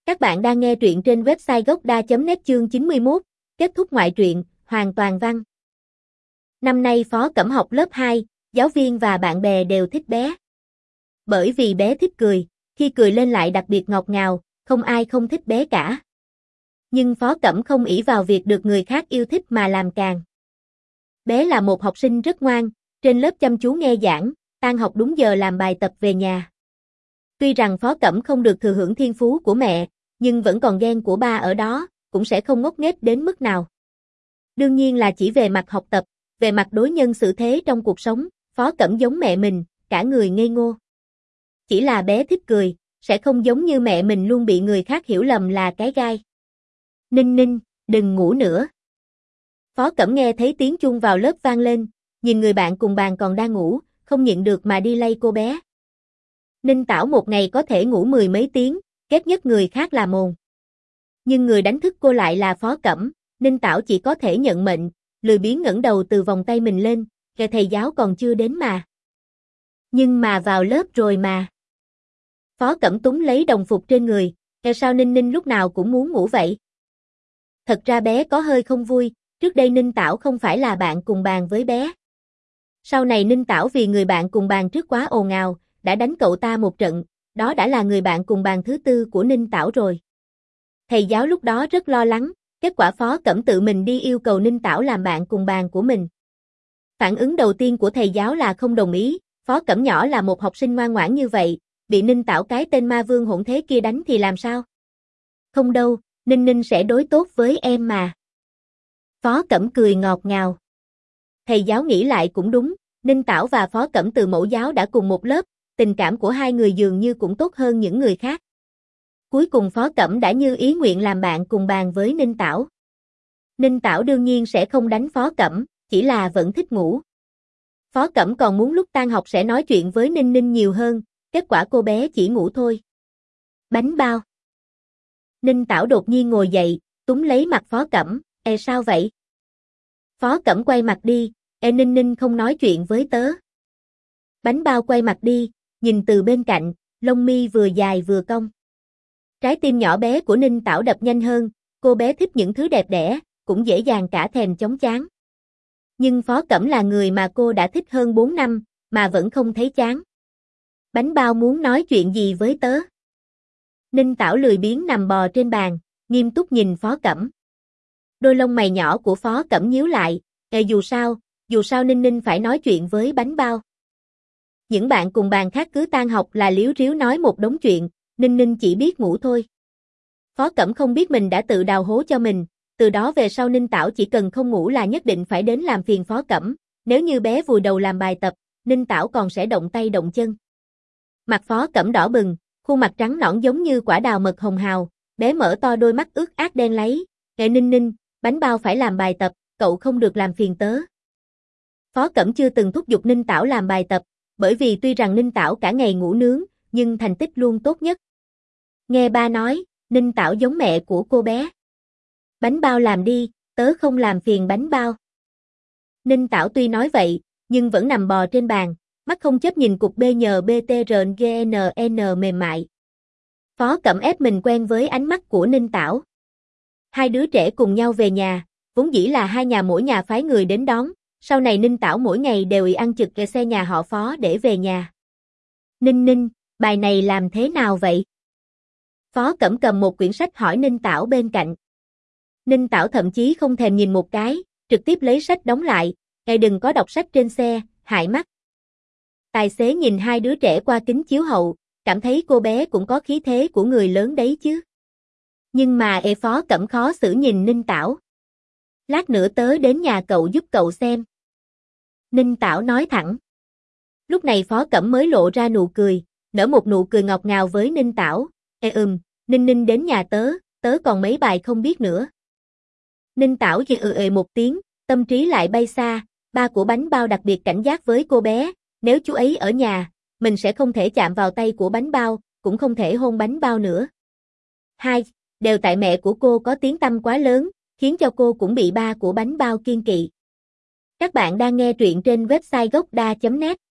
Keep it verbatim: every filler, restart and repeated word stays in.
Các bạn đang nghe truyện trên website gocda chấm net chương chín mươi mốt, kết thúc ngoại truyện, hoàn toàn văn. Năm nay Phó Cẩm học lớp hai, giáo viên và bạn bè đều thích bé. Bởi vì bé thích cười, khi cười lên lại đặc biệt ngọt ngào, không ai không thích bé cả. Nhưng Phó Cẩm không ỷ vào việc được người khác yêu thích mà làm càng. Bé là một học sinh rất ngoan, trên lớp chăm chú nghe giảng, tan học đúng giờ làm bài tập về nhà. Tuy rằng Phó Cẩm không được thừa hưởng thiên phú của mẹ, nhưng vẫn còn ghen của ba ở đó, cũng sẽ không ngốc nghếch đến mức nào. Đương nhiên là chỉ về mặt học tập, về mặt đối nhân xử thế trong cuộc sống, Phó Cẩm giống mẹ mình, cả người ngây ngô. Chỉ là bé thích cười, sẽ không giống như mẹ mình luôn bị người khác hiểu lầm là cái gai. Ninh Ninh, đừng ngủ nữa. Phó Cẩm nghe thấy tiếng chuông vào lớp vang lên, nhìn người bạn cùng bàn còn đang ngủ, không nhịn được mà đi lay cô bé. Ninh Tảo một ngày có thể ngủ mười mấy tiếng, ghét nhất người khác là mồn. Nhưng người đánh thức cô lại là Phó Cẩm, Ninh Tảo chỉ có thể nhận mệnh, lười biếng ngẩng đầu từ vòng tay mình lên, kẻ thầy giáo còn chưa đến mà. Nhưng mà vào lớp rồi mà. Phó Cẩm túm lấy đồng phục trên người, kẻ sao Ninh Ninh lúc nào cũng muốn ngủ vậy? Thật ra bé có hơi không vui, trước đây Ninh Tảo không phải là bạn cùng bàn với bé. Sau này Ninh Tảo vì người bạn cùng bàn trước quá ồn ào, đã đánh cậu ta một trận, đó đã là người bạn cùng bàn thứ tư của Ninh Tảo rồi. Thầy giáo lúc đó rất lo lắng, kết quả Phó Cẩm tự mình đi yêu cầu Ninh Tảo làm bạn cùng bàn của mình. Phản ứng đầu tiên của thầy giáo là không đồng ý, Phó Cẩm nhỏ là một học sinh ngoan ngoãn như vậy, bị Ninh Tảo cái tên ma vương hỗn thế kia đánh thì làm sao? Không đâu, Ninh Ninh sẽ đối tốt với em mà. Phó Cẩm cười ngọt ngào. Thầy giáo nghĩ lại cũng đúng, Ninh Tảo và Phó Cẩm từ mẫu giáo đã cùng một lớp, tình cảm của hai người dường như cũng tốt hơn những người khác. Cuối cùng Phó Cẩm đã như ý nguyện làm bạn cùng bàn với Ninh Tảo. Ninh Tảo đương nhiên sẽ không đánh Phó Cẩm, chỉ là vẫn thích ngủ. Phó Cẩm còn muốn lúc tan học sẽ nói chuyện với Ninh Ninh nhiều hơn, kết quả cô bé chỉ ngủ thôi. Bánh bao. Ninh Tảo đột nhiên ngồi dậy, túm lấy mặt Phó Cẩm, "Ê sao vậy?" Phó Cẩm quay mặt đi, "Ê Ninh Ninh không nói chuyện với tớ." Bánh bao quay mặt đi, nhìn từ bên cạnh, lông mi vừa dài vừa cong. Trái tim nhỏ bé của Ninh Tảo đập nhanh hơn, cô bé thích những thứ đẹp đẽ, cũng dễ dàng cả thèm chóng chán. Nhưng Phó Cẩm là người mà cô đã thích hơn bốn năm, mà vẫn không thấy chán. Bánh bao muốn nói chuyện gì với tớ? Ninh Tảo lười biếng nằm bò trên bàn, nghiêm túc nhìn Phó Cẩm. Đôi lông mày nhỏ của Phó Cẩm nhíu lại, "Ê dù sao, dù sao Ninh Ninh phải nói chuyện với bánh bao." Những bạn cùng bàn khác cứ tan học là líu ríu nói một đống chuyện, Ninh Ninh chỉ biết ngủ thôi. Phó Cẩm không biết mình đã tự đào hố cho mình, từ đó về sau Ninh Tảo chỉ cần không ngủ là nhất định phải đến làm phiền Phó Cẩm, nếu như bé vùi đầu làm bài tập, Ninh Tảo còn sẽ động tay động chân. Mặt Phó Cẩm đỏ bừng, khuôn mặt trắng nõn giống như quả đào mật hồng hào, bé mở to đôi mắt ướt át đen láy, "Ê Ninh Ninh, bánh bao phải làm bài tập, cậu không được làm phiền tớ." Phó Cẩm chưa từng thúc giục Ninh Tảo làm bài tập, bởi vì tuy rằng Ninh Tảo cả ngày ngủ nướng, nhưng thành tích luôn tốt nhất. Nghe ba nói, Ninh Tảo giống mẹ của cô bé. "Bánh bao làm đi, tớ không làm phiền bánh bao." Ninh Tảo tuy nói vậy, nhưng vẫn nằm bò trên bàn, mắt không chớp nhìn cục bê nhờ bê tê rờ giê en en mềm mại. Phó Cẩm ép mình quen với ánh mắt của Ninh Tảo. Hai đứa trẻ cùng nhau về nhà, vốn dĩ là hai nhà mỗi nhà phái người đến đón, sau này Ninh Tảo mỗi ngày đều ì ăn trực kề xe nhà họ Phó để về nhà. "Ninh Ninh, bài này làm thế nào vậy?" Phó Cẩm cầm một quyển sách hỏi Ninh Tảo bên cạnh. Ninh Tảo thậm chí không thèm nhìn một cái, trực tiếp lấy sách đóng lại, "Ê đừng có đọc sách trên xe, hại mắt." Tài xế nhìn hai đứa trẻ qua kính chiếu hậu, cảm thấy cô bé cũng có khí thế của người lớn đấy chứ. Nhưng mà ê Phó Cẩm khó xử nhìn Ninh Tảo. "Lát nữa tớ đến nhà cậu giúp cậu xem." Ninh Tảo nói thẳng. Lúc này Phó Cẩm mới lộ ra nụ cười, nở một nụ cười ngọt ngào với Ninh Tảo. "Ê ừm, Ninh Ninh đến nhà tớ, tớ còn mấy bài không biết nữa." Ninh Tảo chỉ ừ ề một tiếng, tâm trí lại bay xa, ba của bánh bao đặc biệt cảnh giác với cô bé, nếu chú ấy ở nhà, mình sẽ không thể chạm vào tay của bánh bao, cũng không thể hôn bánh bao nữa. Hai, đều tại mẹ của cô có tiếng tăm quá lớn, khiến cho cô cũng bị ba của bánh bao kiêng kỵ. Các bạn đang nghe truyện trên website gocda chấm net.